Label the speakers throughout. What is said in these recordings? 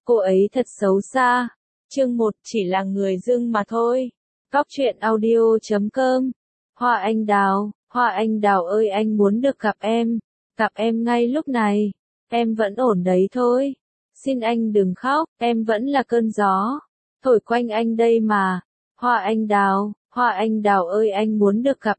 Speaker 1: Cô ấy thật xấu xa. Chương 1 chỉ là người dưng mà thôi. Cóc truyện audio.com. Hoa anh đào ơi, anh muốn được gặp em ngay lúc này. Em vẫn ổn đấy thôi. Xin anh đừng khóc, em vẫn là cơn gió thổi quanh anh đây mà. Hoa anh đào ơi, anh muốn được gặp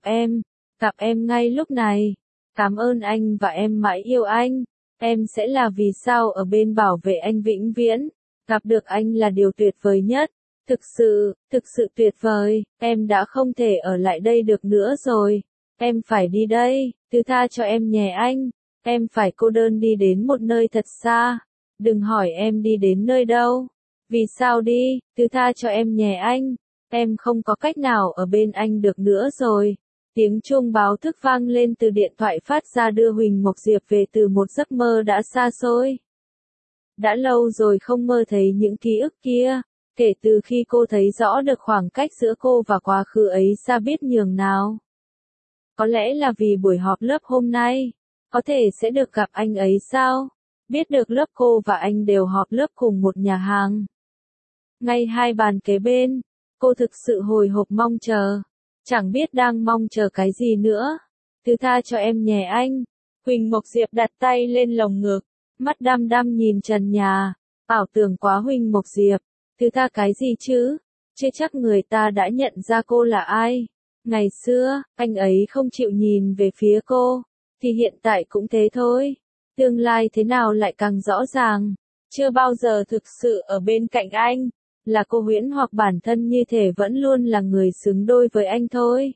Speaker 1: em ngay lúc này. Cảm ơn anh và em mãi yêu anh. Em sẽ là vì sao ở bên bảo vệ anh vĩnh viễn. Gặp được anh là điều tuyệt vời nhất. Thực sự tuyệt vời. Em đã không thể ở lại đây được nữa rồi. Em phải đi đây, thứ tha cho em nhé anh. Em phải cô đơn đi đến một nơi thật xa. Đừng hỏi em đi đến nơi đâu. Vì sao đi, thứ tha cho em nhé anh. Em không có cách nào ở bên anh được nữa rồi. Tiếng chuông báo thức vang lên từ điện thoại phát ra đưa Huỳnh Mộc Diệp về từ một giấc mơ đã xa xôi. Đã lâu rồi không mơ thấy những ký ức kia, kể từ khi cô thấy rõ được khoảng cách giữa cô và quá khứ ấy xa biết nhường nào. Có lẽ là vì buổi họp lớp hôm nay, có thể sẽ được gặp anh ấy sao? Biết được lớp cô và anh đều họp lớp cùng một nhà hàng. Ngay hai bàn kế bên, cô thực sự hồi hộp mong chờ. Chẳng biết đang mong chờ cái gì nữa. Thứ tha cho em nhé anh. Huỳnh Mộc Diệp đặt tay lên lồng ngực, mắt đăm đăm nhìn trần nhà. Ảo tưởng quá Huỳnh Mộc Diệp. Thứ tha cái gì chứ? Chưa chắc người ta đã nhận ra cô là ai. Ngày xưa, anh ấy không chịu nhìn về phía cô. Thì hiện tại cũng thế thôi. Tương lai thế nào lại càng rõ ràng. Chưa bao giờ thực sự ở bên cạnh anh. Là cô huyễn hoặc bản thân như thể vẫn luôn là người xứng đôi với anh thôi.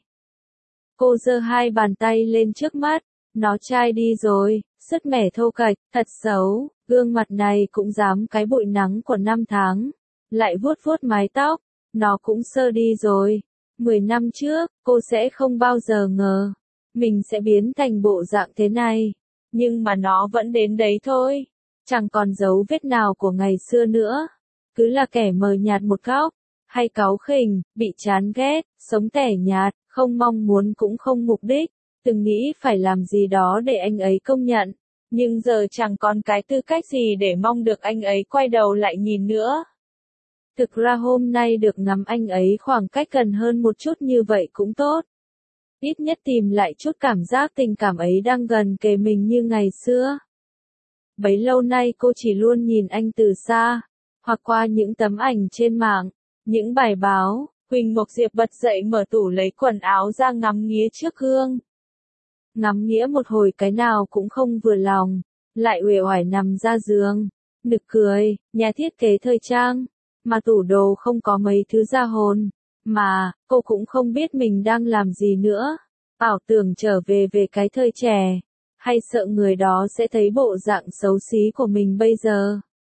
Speaker 1: Cô giơ hai bàn tay lên trước mắt. Nó chai đi rồi, sứt mẻ thô kệch, thật xấu. Gương mặt này cũng dám cái bụi nắng của năm tháng. Lại vuốt vuốt mái tóc. Nó cũng sơ đi rồi. 10 năm trước, cô sẽ không bao giờ ngờ. Mình sẽ biến thành bộ dạng thế này. Nhưng mà nó vẫn đến đấy thôi. Chẳng còn dấu vết nào của ngày xưa nữa. Cứ là kẻ mờ nhạt một góc, hay cáu khỉnh, bị chán ghét, sống tẻ nhạt, không mong muốn cũng không mục đích, từng nghĩ phải làm gì đó để anh ấy công nhận, nhưng giờ chẳng còn cái tư cách gì để mong được anh ấy quay đầu lại nhìn nữa. Thực ra hôm nay được ngắm anh ấy khoảng cách gần hơn một chút như vậy cũng tốt. Ít nhất tìm lại chút cảm giác tình cảm ấy đang gần kề mình như ngày xưa. Bấy lâu nay cô chỉ luôn nhìn anh từ xa. Hoặc qua những tấm ảnh trên mạng, những bài báo. Huỳnh Mộc Diệp bật dậy mở tủ lấy quần áo ra ngắm nghía trước gương. Ngắm nghía một hồi cái nào cũng không vừa lòng, lại uể oải nằm ra giường. Nực cười, nhà thiết kế thời trang, mà tủ đồ không có mấy thứ ra hồn. Mà, cô cũng không biết mình đang làm gì nữa. Ảo tưởng trở về cái thời trẻ, hay sợ người đó sẽ thấy bộ dạng xấu xí của mình bây giờ.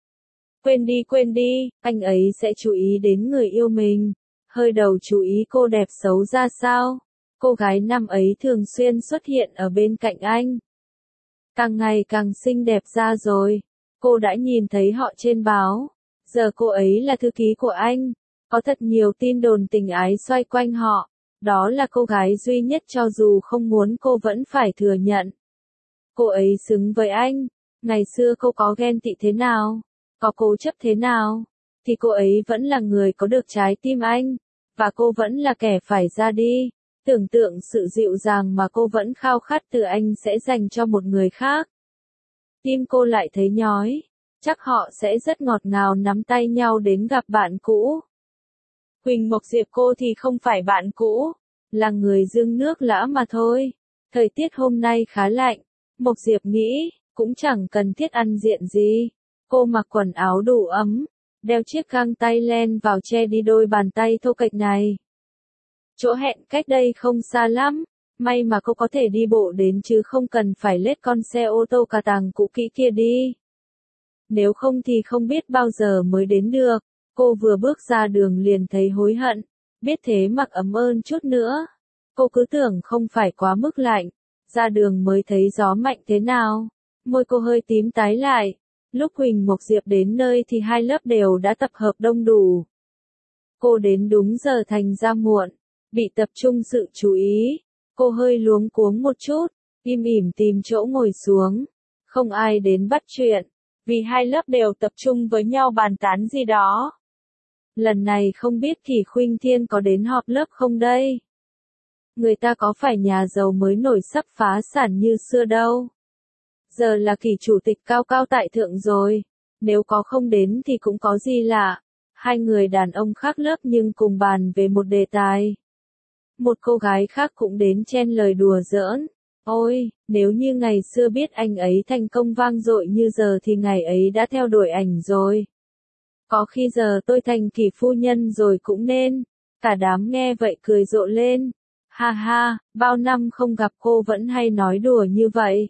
Speaker 1: Quên đi, anh ấy sẽ chú ý đến người yêu mình. Hơi đầu chú ý cô đẹp xấu ra sao. Cô gái năm ấy thường xuyên xuất hiện ở bên cạnh anh. Càng ngày càng xinh đẹp ra rồi. Cô đã nhìn thấy họ trên báo. Giờ cô ấy là thư ký của anh. Có thật nhiều tin đồn tình ái xoay quanh họ. Đó là cô gái duy nhất cho dù không muốn cô vẫn phải thừa nhận. Cô ấy xứng với anh. Ngày xưa cô có ghen tị thế nào, có cố chấp thế nào, thì cô ấy vẫn là người có được trái tim anh, và cô vẫn là kẻ phải ra đi. Tưởng tượng sự dịu dàng mà cô vẫn khao khát từ anh sẽ dành cho một người khác. Tim cô lại thấy nhói, chắc họ sẽ rất ngọt ngào nắm tay nhau đến gặp bạn cũ. Huỳnh Mộc Diệp cô thì không phải bạn cũ, là người dưng nước lã mà thôi. Thời tiết hôm nay khá lạnh, Mộc Diệp nghĩ, cũng chẳng cần thiết ăn diện gì. Cô mặc quần áo đủ ấm, đeo chiếc găng tay len vào che đi đôi bàn tay thô kệch này. Chỗ hẹn cách đây không xa lắm, may mà cô có thể đi bộ đến chứ không cần phải lết con xe ô tô cà tàng cũ kỹ kia đi. Nếu không thì không biết bao giờ mới đến được. Cô vừa bước ra đường liền thấy hối hận, biết thế mặc ấm ơn chút nữa. Cô cứ tưởng không phải quá mức lạnh, ra đường mới thấy gió mạnh thế nào. Môi cô hơi tím tái lại. Lúc Huỳnh Mộc Diệp đến nơi thì hai lớp đều đã tập hợp đông đủ. Cô đến đúng giờ thành ra muộn, bị tập trung sự chú ý. Cô hơi luống cuống một chút, im ỉm tìm chỗ ngồi xuống. Không ai đến bắt chuyện, vì hai lớp đều tập trung với nhau bàn tán gì đó. Lần này không biết Kỷ Khuynh Thiên có đến họp lớp không đây? Người ta có phải nhà giàu mới nổi sắp phá sản như xưa đâu. Giờ là Kỷ chủ tịch cao cao tại thượng rồi. Nếu có không đến thì cũng có gì lạ. Hai người đàn ông khác lớp nhưng cùng bàn về một đề tài. Một cô gái khác cũng đến chen lời đùa giỡn. Ôi, nếu như ngày xưa biết anh ấy thành công vang dội như giờ thì ngày ấy đã theo đuổi ảnh rồi. Có khi giờ tôi thành Kỷ phu nhân rồi cũng nên. Cả đám nghe vậy cười rộ lên. Ha ha, bao năm không gặp cô vẫn hay nói đùa như vậy.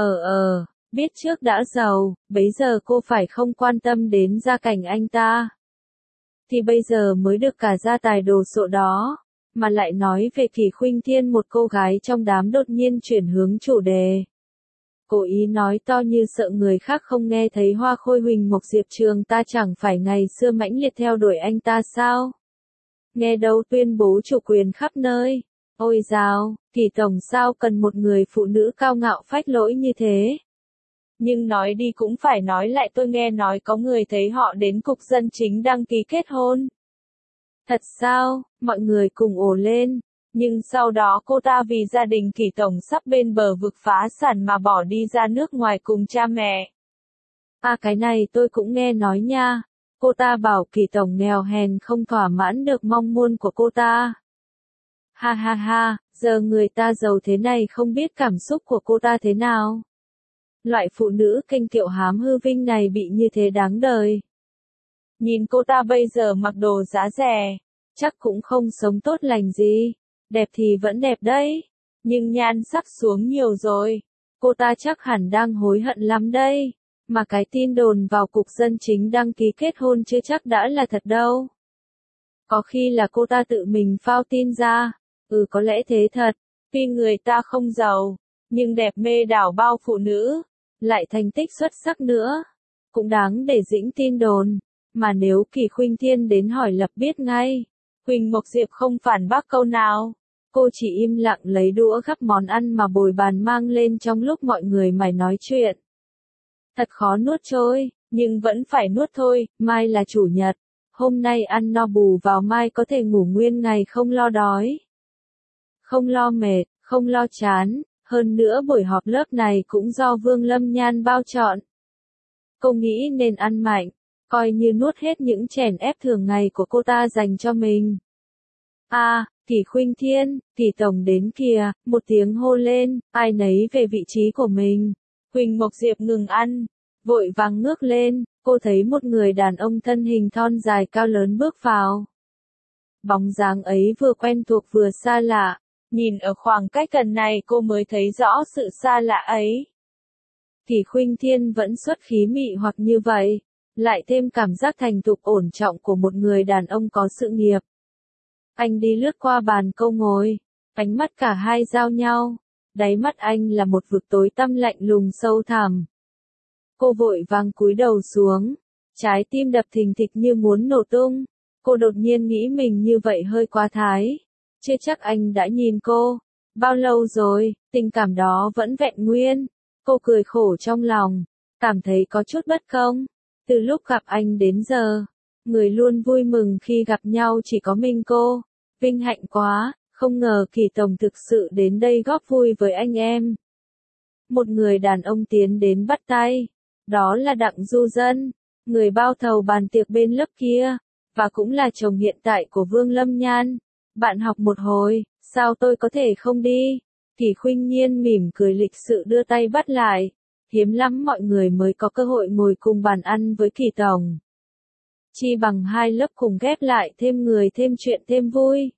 Speaker 1: Biết trước đã giàu, bấy giờ cô phải không quan tâm đến gia cảnh anh ta. Thì bây giờ mới được cả gia tài đồ sộ đó. Mà lại nói về Kỷ Khuynh Thiên, một cô gái trong đám đột nhiên chuyển hướng chủ đề. Cố ý nói to như sợ người khác không nghe thấy. Hoa khôi Huỳnh Mộc Diệp Trường ta chẳng phải ngày xưa mãnh liệt theo đuổi anh ta sao? Nghe đâu tuyên bố chủ quyền khắp nơi. Ôi dào, Kỷ tổng sao cần một người phụ nữ cao ngạo phách lỗi như thế? Nhưng nói đi cũng phải nói lại, tôi nghe nói có người thấy họ đến cục dân chính đăng ký kết hôn. Thật sao? Mọi người cùng ồ lên. Nhưng sau đó cô ta vì gia đình Kỷ tổng sắp bên bờ vực phá sản mà bỏ đi ra nước ngoài cùng cha mẹ. À, cái này tôi cũng nghe nói nha. Cô ta bảo Kỷ tổng nghèo hèn không thỏa mãn được mong muốn của cô ta. Ha ha ha, giờ người ta giàu thế này không biết cảm xúc của cô ta thế nào. Loại phụ nữ kênh kiệu hám hư vinh này bị như thế đáng đời. Nhìn cô ta bây giờ mặc đồ giá rẻ, chắc cũng không sống tốt lành gì. Đẹp thì vẫn đẹp đấy, nhưng nhan sắc xuống nhiều rồi. Cô ta chắc hẳn đang hối hận lắm đây. Mà cái tin đồn vào cục dân chính đăng ký kết hôn chưa chắc đã là thật đâu. Có khi là cô ta tự mình phao tin ra. Có lẽ thế thật. Tuy người ta không giàu, nhưng đẹp mê đảo bao phụ nữ, lại thành tích xuất sắc nữa, cũng đáng để dĩnh tin đồn. Mà nếu Kỷ Khuynh Thiên đến hỏi lập biết ngay. Huỳnh Mộc Diệp không phản bác câu nào. Cô chỉ im lặng lấy đũa gắp món ăn mà bồi bàn mang lên trong lúc mọi người mải nói chuyện. Thật khó nuốt trôi, nhưng vẫn phải nuốt thôi. Mai là chủ nhật. Hôm nay ăn no bù vào mai có thể ngủ nguyên ngày không lo đói. Không lo mệt, không lo chán. Hơn nữa buổi họp lớp này cũng do Vương Lâm Nhan bao chọn. Cô nghĩ nên ăn mạnh, coi như nuốt hết những chèn ép thường ngày của cô ta dành cho mình. À, Kỷ Khuynh Thiên, Kỷ tổng đến kìa, một tiếng hô lên, ai nấy về vị trí của mình. Huỳnh Mộc Diệp ngừng ăn, vội vàng ngước lên, cô thấy một người đàn ông thân hình thon dài cao lớn bước vào. Bóng dáng ấy vừa quen thuộc vừa xa lạ. Nhìn ở khoảng cách gần này cô mới thấy rõ sự xa lạ ấy. Kỷ Khuynh Thiên vẫn xuất khí mị hoặc như vậy, lại thêm cảm giác thành thục ổn trọng của một người đàn ông có sự nghiệp. Anh đi lướt qua bàn câu ngồi, ánh mắt cả hai giao nhau, đáy mắt anh là một vực tối tăm lạnh lùng sâu thẳm. Cô vội vàng cúi đầu xuống, trái tim đập thình thịch như muốn nổ tung. Cô đột nhiên nghĩ mình như vậy hơi quá thái. Chưa chắc anh đã nhìn cô. Bao lâu rồi, tình cảm đó vẫn vẹn nguyên. Cô cười khổ trong lòng, cảm thấy có chút bất công. Từ lúc gặp anh đến giờ, người luôn vui mừng khi gặp nhau chỉ có mình cô. Vinh hạnh quá, không ngờ Kỷ tổng thực sự đến đây góp vui với anh em. Một người đàn ông tiến đến bắt tay. Đó là Đặng Du Dân, người bao thầu bàn tiệc bên lớp kia, và cũng là chồng hiện tại của Vương Lâm Nhan. Bạn học một hồi, sao tôi có thể không đi? Kỷ Khuynh Nhiên mỉm cười lịch sự đưa tay bắt lại. Hiếm lắm mọi người mới có cơ hội ngồi cùng bàn ăn với Kỷ tổng. Chi bằng hai lớp cùng ghép lại, thêm người thêm chuyện thêm vui.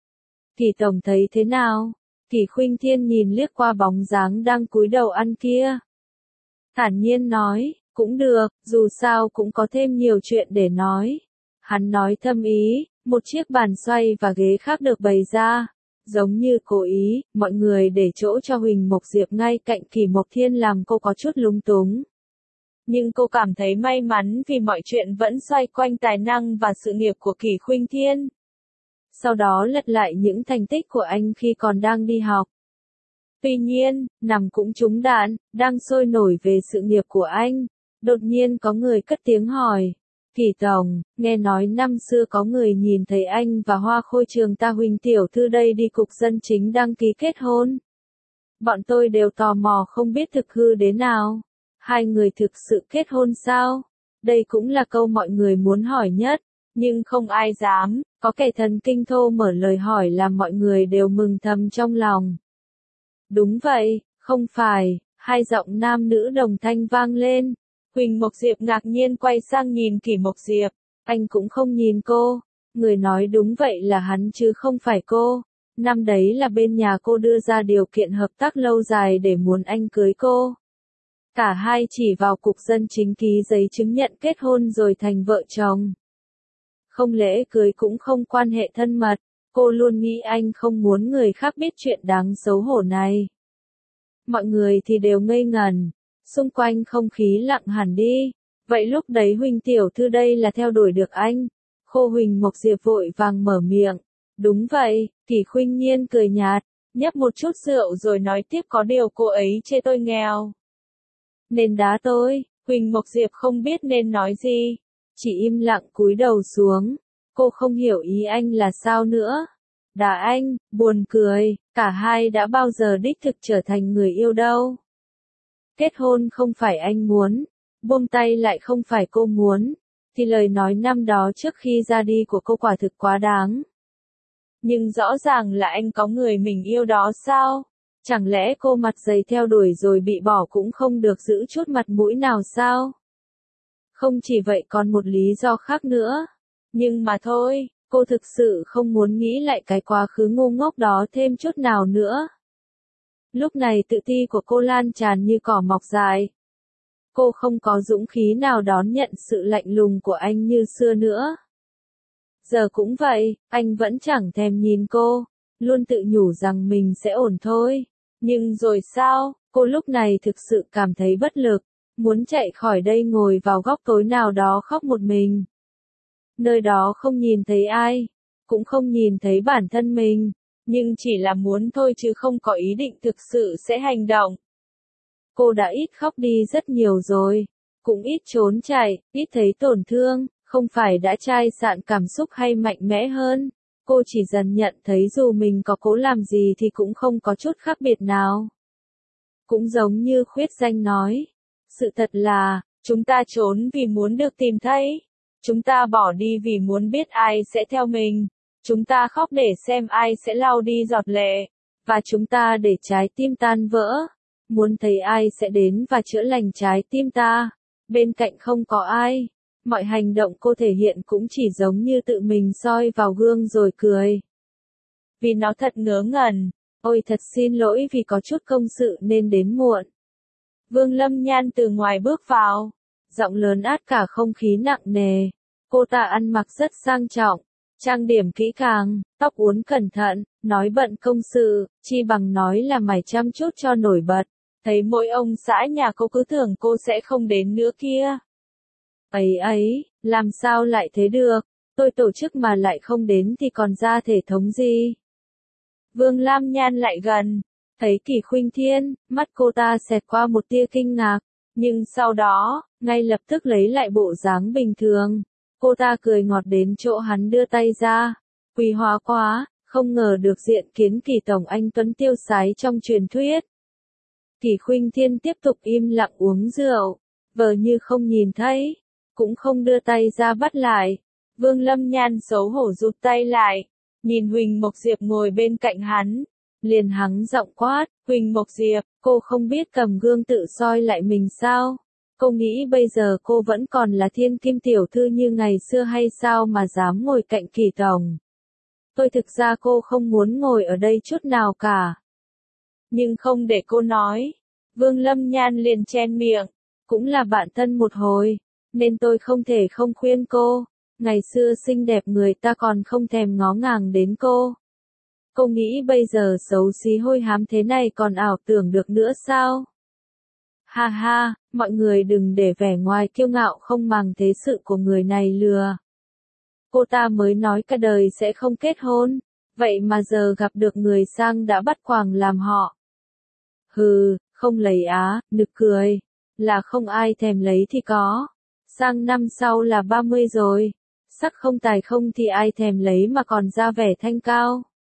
Speaker 1: Kỷ tổng thấy thế nào? Kỷ Khuynh Thiên nhìn liếc qua bóng dáng đang cúi đầu ăn kia. Thản nhiên nói, cũng được, dù sao cũng có thêm nhiều chuyện để nói. Hắn nói thâm ý, một chiếc bàn xoay và ghế khác được bày ra. Giống như cố ý, mọi người để chỗ cho Huỳnh Mộc Diệp ngay cạnh Kỷ Mộc Thiên làm cô có chút lúng túng. Nhưng cô cảm thấy may mắn vì mọi chuyện vẫn xoay quanh tài năng và sự nghiệp của Kỷ Khuynh Thiên. Sau đó lật lại những thành tích của anh khi còn đang đi học. Tuy nhiên, nằm cũng trúng đạn, đang sôi nổi về sự nghiệp của anh. Đột nhiên có người cất tiếng hỏi. Kỳ tổng, nghe nói năm xưa có người nhìn thấy anh và Hoa Khôi trường ta Huỳnh tiểu thư đây đi cục dân chính đăng ký kết hôn. Bọn tôi đều tò mò không biết thực hư đến nào. Hai người thực sự kết hôn sao? Đây cũng là câu mọi người muốn hỏi nhất, nhưng không ai dám, có kẻ thần kinh thô mở lời hỏi làm mọi người đều mừng thầm trong lòng. Đúng vậy, không phải, hai giọng nam nữ đồng thanh vang lên. Huỳnh Mộc Diệp ngạc nhiên quay sang nhìn Kỷ Mộc Diệp, anh cũng không nhìn cô, người nói đúng vậy là hắn chứ không phải cô. Năm đấy là bên nhà cô đưa ra điều kiện hợp tác lâu dài để muốn anh cưới cô. Cả hai chỉ vào cục dân chính ký giấy chứng nhận kết hôn rồi thành vợ chồng. Không lễ cưới cũng không quan hệ thân mật, cô luôn nghĩ anh không muốn người khác biết chuyện đáng xấu hổ này. Mọi người thì đều ngây ngẩn, xung quanh không khí lặng hẳn đi. Vậy lúc đấy Huỳnh tiểu thư đây là theo đuổi được anh. Khô Huỳnh Mộc Diệp vội vàng mở miệng. Đúng vậy, Kỷ Khuynh Nhiên cười nhạt, nhấp một chút rượu rồi nói tiếp có điều cô ấy chê tôi nghèo. Nên đá tôi, Huỳnh Mộc Diệp không biết nên nói gì, chỉ im lặng cúi đầu xuống. Cô không hiểu ý anh là sao nữa. Đá anh, buồn cười, cả hai đã bao giờ đích thực trở thành người yêu đâu. Kết hôn không phải anh muốn, buông tay lại không phải cô muốn, thì lời nói năm đó trước khi ra đi của cô quả thực quá đáng. Nhưng rõ ràng là anh có người mình yêu đó sao? Chẳng lẽ cô mặt dày theo đuổi rồi bị bỏ cũng không được giữ chút mặt mũi nào sao? Không chỉ vậy còn một lý do khác nữa. Nhưng mà thôi, cô thực sự không muốn nghĩ lại cái quá khứ ngu ngốc đó thêm chút nào nữa. Lúc này tự ti của cô lan tràn như cỏ mọc dài. Cô không có dũng khí nào đón nhận sự lạnh lùng của anh như xưa nữa. Giờ cũng vậy, anh vẫn chẳng thèm nhìn cô, luôn tự nhủ rằng mình sẽ ổn thôi. Nhưng rồi sao, cô lúc này thực sự cảm thấy bất lực, muốn chạy khỏi đây ngồi vào góc tối nào đó khóc một mình. Nơi đó không nhìn thấy ai, cũng không nhìn thấy bản thân mình, nhưng chỉ là muốn thôi chứ không có ý định thực sự sẽ hành động. Cô đã ít khóc đi rất nhiều rồi, cũng ít trốn chạy, ít thấy tổn thương, không phải đã chai sạn cảm xúc hay mạnh mẽ hơn. Cô chỉ dần nhận thấy dù mình có cố làm gì thì cũng không có chút khác biệt nào. Cũng giống như Khuyết Danh nói, sự thật là, chúng ta trốn vì muốn được tìm thấy. Chúng ta bỏ đi vì muốn biết ai sẽ theo mình. Chúng ta khóc để xem ai sẽ lau đi giọt lệ. Và chúng ta để trái tim tan vỡ. Muốn thấy ai sẽ đến và chữa lành trái tim ta. Bên cạnh không có ai. Mọi hành động cô thể hiện cũng chỉ giống như tự mình soi vào gương rồi cười. Vì nó thật ngớ ngẩn. Ôi thật xin lỗi vì có chút công sự nên đến muộn. Vương Lâm Nhan từ ngoài bước vào. Giọng lớn át cả không khí nặng nề. Cô ta ăn mặc rất sang trọng, trang điểm kỹ càng, tóc uốn cẩn thận, nói bận công sự, chi bằng nói là mày chăm chút cho nổi bật. Thấy mỗi ông xã nhà cô cứ tưởng cô sẽ không đến nữa kia. Ấy, làm sao lại thế được, tôi tổ chức mà lại không đến thì còn ra thể thống gì. Vương Lam Nhan lại gần, thấy Kỷ Khuynh Thiên, mắt cô ta xẹt qua một tia kinh ngạc, nhưng sau đó, ngay lập tức lấy lại bộ dáng bình thường. Cô ta cười ngọt đến chỗ hắn đưa tay ra. Quý hóa quá, không ngờ được diện kiến Kỷ tổng anh tuấn tiêu sái trong truyền thuyết. Kỷ Khuynh Thiên tiếp tục im lặng uống rượu, vờ như không nhìn thấy, cũng không đưa tay ra bắt lại. Vương Lâm Nhan xấu hổ rụt tay lại, nhìn Huỳnh Mộc Diệp ngồi bên cạnh hắn, liền hắng giọng quát, Huỳnh Mộc Diệp, cô không biết cầm gương tự soi lại mình sao? Cô nghĩ bây giờ cô vẫn còn là thiên kim tiểu thư như ngày xưa hay sao mà dám ngồi cạnh Kỷ tổng? Tôi thực ra cô không muốn ngồi ở đây chút nào cả. Nhưng không để cô nói. Vương Lâm Nhan liền chen miệng. Cũng là bạn thân một hồi, nên tôi không thể không khuyên cô. Ngày xưa xinh đẹp người ta còn không thèm ngó ngàng đến cô. Cô nghĩ bây giờ xấu xí hôi hám thế này còn ảo tưởng được nữa sao? Ha ha, mọi người đừng để vẻ ngoài kiêu ngạo không màng thế sự của người này lừa. Cô ta mới nói cả đời sẽ không kết hôn, vậy mà giờ gặp được người sang đã bắt quàng làm họ. Hừ, không lấy á, nực cười. là không ai thèm lấy thì có. Sang năm sau là 30 rồi. Sắc không tài không thì ai thèm lấy mà còn ra vẻ thanh cao.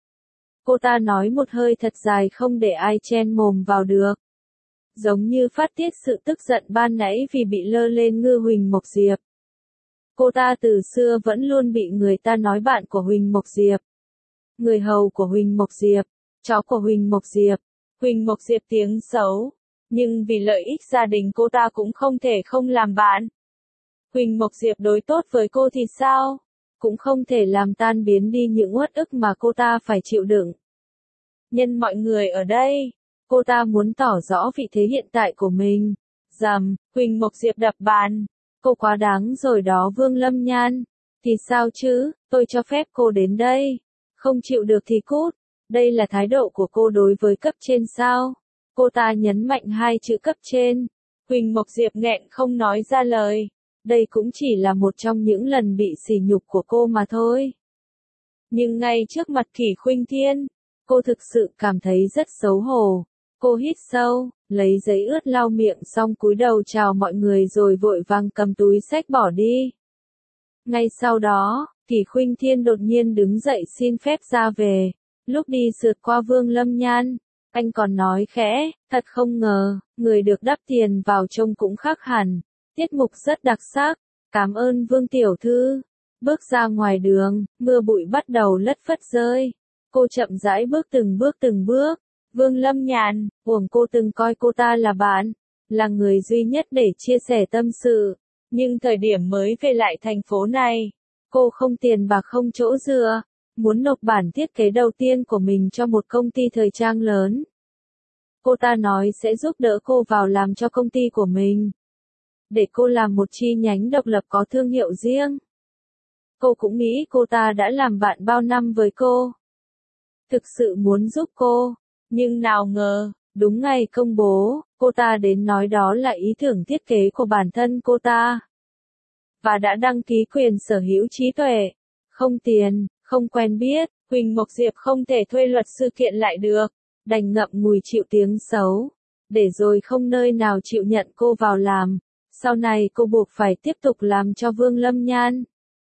Speaker 1: Cô ta nói một hơi thật dài không để ai chen mồm vào được. Giống như phát tiết sự tức giận ban nãy vì bị lơ lên ngư Huỳnh Mộc Diệp. Cô ta từ xưa vẫn luôn bị người ta nói bạn của Huỳnh Mộc Diệp. Người hầu của Huỳnh Mộc Diệp, chó của Huỳnh Mộc Diệp. Huỳnh Mộc Diệp tiếng xấu. Nhưng vì lợi ích gia đình cô ta cũng không thể không làm bạn. Huỳnh Mộc Diệp đối tốt với cô thì sao? Cũng không thể làm tan biến đi những uất ức mà cô ta phải chịu đựng. Nhân mọi người ở đây, cô ta muốn tỏ rõ vị thế hiện tại của mình. Rầm, Huỳnh Mộc Diệp đập bàn. Cô quá đáng rồi đó Vương Lâm Nhan. Thì sao chứ, tôi cho phép cô đến đây. Không chịu được thì cút. Đây là thái độ của cô đối với cấp trên sao? Cô ta nhấn mạnh hai chữ cấp trên. Huỳnh Mộc Diệp nghẹn không nói ra lời. Đây cũng chỉ là một trong những lần bị sỉ nhục của cô mà thôi. Nhưng ngay trước mặt Kỷ Khuynh Thiên, cô thực sự cảm thấy rất xấu hổ. Cô hít sâu, lấy giấy ướt lau miệng xong cúi đầu chào mọi người rồi vội vàng cầm túi xách bỏ đi. Ngay sau đó, Kỷ Khuynh Thiên đột nhiên đứng dậy xin phép ra về. Lúc đi sượt qua Vương Lâm Nhan, anh còn nói khẽ, thật không ngờ, người được đắp tiền vào trông cũng khác hẳn. Tiết mục rất đặc sắc, cảm ơn Vương tiểu thư. Bước ra ngoài đường, mưa bụi bắt đầu lất phất rơi. Cô chậm rãi bước từng bước. Vương Lâm Nhan, uổng cô từng coi cô ta là bạn, là người duy nhất để chia sẻ tâm sự. Nhưng thời điểm mới về lại thành phố này, cô không tiền bạc không chỗ dựa, muốn nộp bản thiết kế đầu tiên của mình cho một công ty thời trang lớn. Cô ta nói sẽ giúp đỡ cô vào làm cho công ty của mình. Để cô làm một chi nhánh độc lập có thương hiệu riêng. Cô cũng nghĩ cô ta đã làm bạn bao năm với cô. Thực sự muốn giúp cô. Nhưng nào ngờ, đúng ngày công bố, cô ta đến nói đó là ý tưởng thiết kế của bản thân cô ta. Và đã đăng ký quyền sở hữu trí tuệ. Không tiền, không quen biết, Huỳnh Mộc Diệp không thể thuê luật sư kiện lại được. Đành ngậm ngùi chịu tiếng xấu. Để rồi không nơi nào chịu nhận cô vào làm. Sau này cô buộc phải tiếp tục làm cho Vương Lâm Nhan.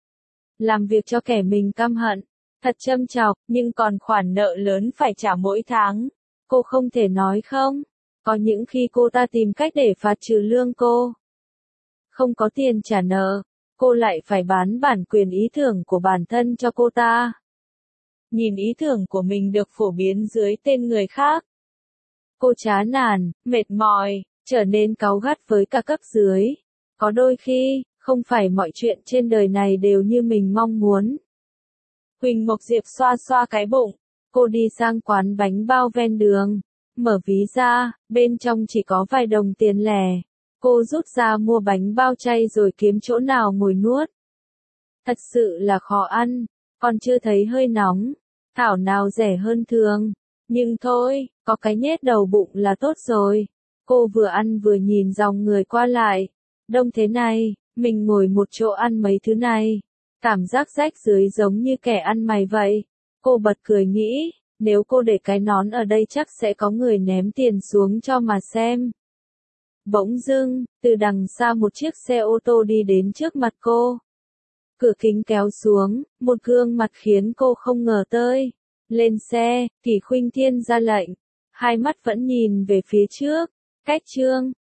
Speaker 1: Làm việc cho kẻ mình căm hận. Thật châm chọc, nhưng còn khoản nợ lớn phải trả mỗi tháng. Cô không thể nói không. Có những khi cô ta tìm cách để phạt trừ lương cô. Không có tiền trả nợ, cô lại phải bán bản quyền ý tưởng của bản thân cho cô ta. Nhìn ý tưởng của mình được phổ biến dưới tên người khác. Cô chán nản, mệt mỏi, trở nên cáu gắt với cả cấp dưới. Có đôi khi, không phải mọi chuyện trên đời này đều như mình mong muốn. Huỳnh Mộc Diệp xoa xoa cái bụng. Cô đi sang quán bánh bao ven đường. Mở ví ra, bên trong chỉ có vài đồng tiền lẻ. Cô rút ra mua bánh bao chay rồi kiếm chỗ nào ngồi nuốt. Thật sự là khó ăn. Còn chưa thấy hơi nóng. Thảo nào rẻ hơn thường. Nhưng thôi, có cái nhét đầu bụng là tốt rồi. Cô vừa ăn vừa nhìn dòng người qua lại. Đông thế này, mình ngồi một chỗ ăn mấy thứ này. Cảm giác rách dưới giống như kẻ ăn mày vậy. Cô bật cười nghĩ, nếu cô để cái nón ở đây chắc sẽ có người ném tiền xuống cho mà xem. Bỗng dưng, từ đằng xa một chiếc xe ô tô đi đến trước mặt cô. Cửa kính kéo xuống, một gương mặt khiến cô không ngờ tới. Lên xe, Kỷ Khuynh Thiên ra lệnh. Hai mắt vẫn nhìn về phía trước. Cách chương